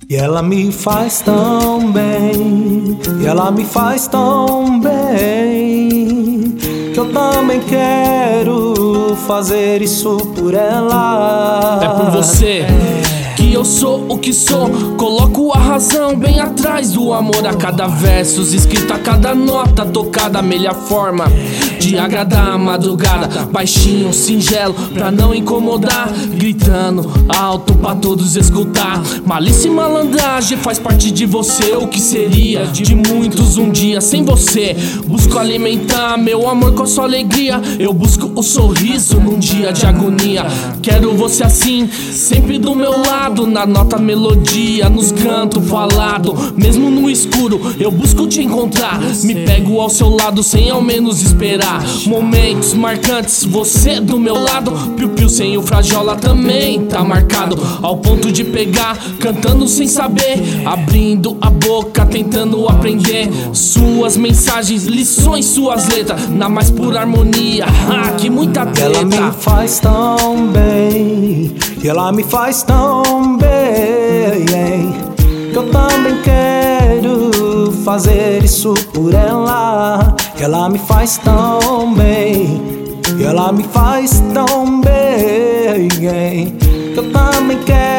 E ela me faz tão bem, e ela me faz tão bem, que eu também quero fazer isso por ela. É por você que eu sou o que sou. Coloco a razão bem atrás do amor. A cada verso, escrito a cada nota, tocada a melhor forma de agradar a madrugada. Baixinho, singelo, pra não incomodar, gritando alto pra todos escutar. Malícia e malandragem faz parte de você. O que seria de muitos um dia sem você? Busco alimentar meu amor com a sua alegria. Eu busco o sorriso num dia de agonia. Quero você assim, sempre do meu lado, na nota melodia, nos cantos falado. Mesmo no escuro eu busco te encontrar. Me pego ao seu lado sem ao menos esperar. Momentos marcantes, você do meu lado. Piu-piu sem o frajola também tá marcado. Ao ponto de pegar, cantando sem saber, abrindo a boca, tentando aprender suas mensagens, lições, suas letras, na mais pura harmonia. Que muita treta. Ela me faz tão bem, e ela me faz tão bem, que eu também quero fazer isso por ela. Ela me faz tão bem, e ela me faz tão bem, que eu também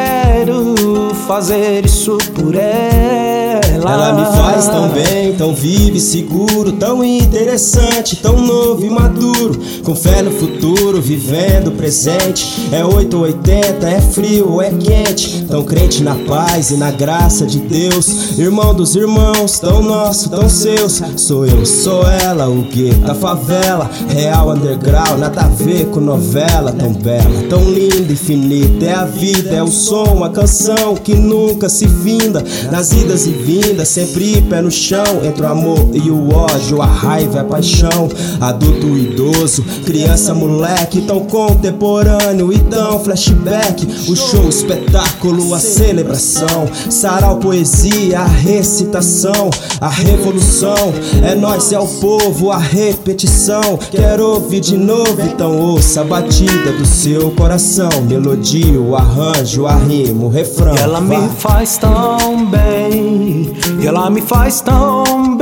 quero fazer isso por ela. Ela me faz tão bem, tão vivo e seguro, tão interessante, tão novo e maduro, com fé no futuro, vivendo o presente. É 8 ou 80, é frio ou é quente, tão crente na paz e na graça de Deus. Irmão dos irmãos, tão nosso, tão seus. Sou eu, sou ela, o gueto da favela, real underground, nada a ver com novela. Tão bela, tão linda, infinita, é a vida, é o som, a canção que nunca se finda. Nas idas e vindas, sempre pé no chão, entre o amor e o ódio, a raiva e a paixão. Adulto e idoso, criança, moleque, tão contemporâneo e tão flashback. O show, o espetáculo, a celebração, sarau, poesia, a recitação, a revolução. É nós, é o povo, a repetição. Quero ouvir de novo, então ouça a batida do seu coração. Melodia, o arranjo, a rima, o refrão. E ela me faz tão bem, e ela me faz tão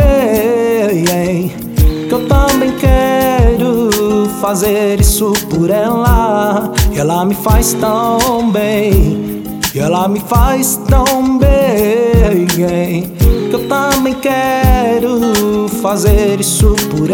bem, que eu também quero fazer isso por ela. E ela me faz tão bem, e ela me faz tão bem, que eu também quero fazer isso por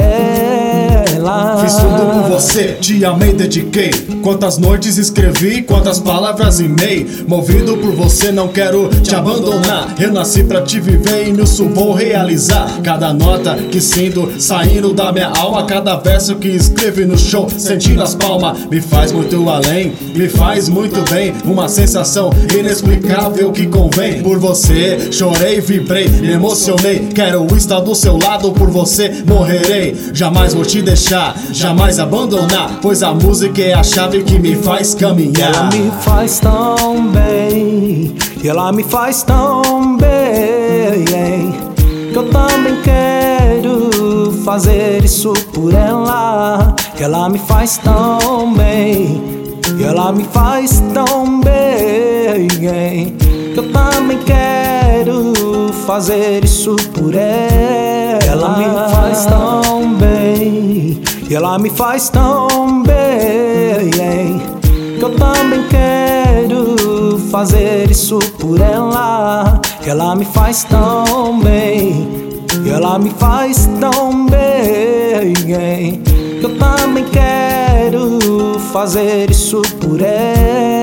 ela. Fiz tudo por você, te amei, dediquei. Quantas noites escrevi, quantas palavras rimei. Movido por você, não quero te abandonar. Eu nasci pra te viver e nisso vou realizar. Cada nota que sinto saindo da minha alma, cada verso que escrevi no show, sentindo as palmas, me faz muito além, me faz muito bem. Uma sensação inexplicável que convém. Por você, chorei, vibrei, me emocionei. Quero estar do seu lado, por você morrerei. Jamais vou te deixar, jamais abandonar, pois a música é a chave que me faz caminhar. Ela me faz tão bem, e ela me faz tão bem, que eu também quero fazer isso por ela. Ela me faz tão bem, e ela me faz tão bem, que eu também quero fazer isso por ela. Ela me faz tão bem, e ela me faz tão bem, que eu também quero fazer isso por ela. Ela me faz tão bem, e ela me faz tão bem, que eu também quero fazer isso por ela.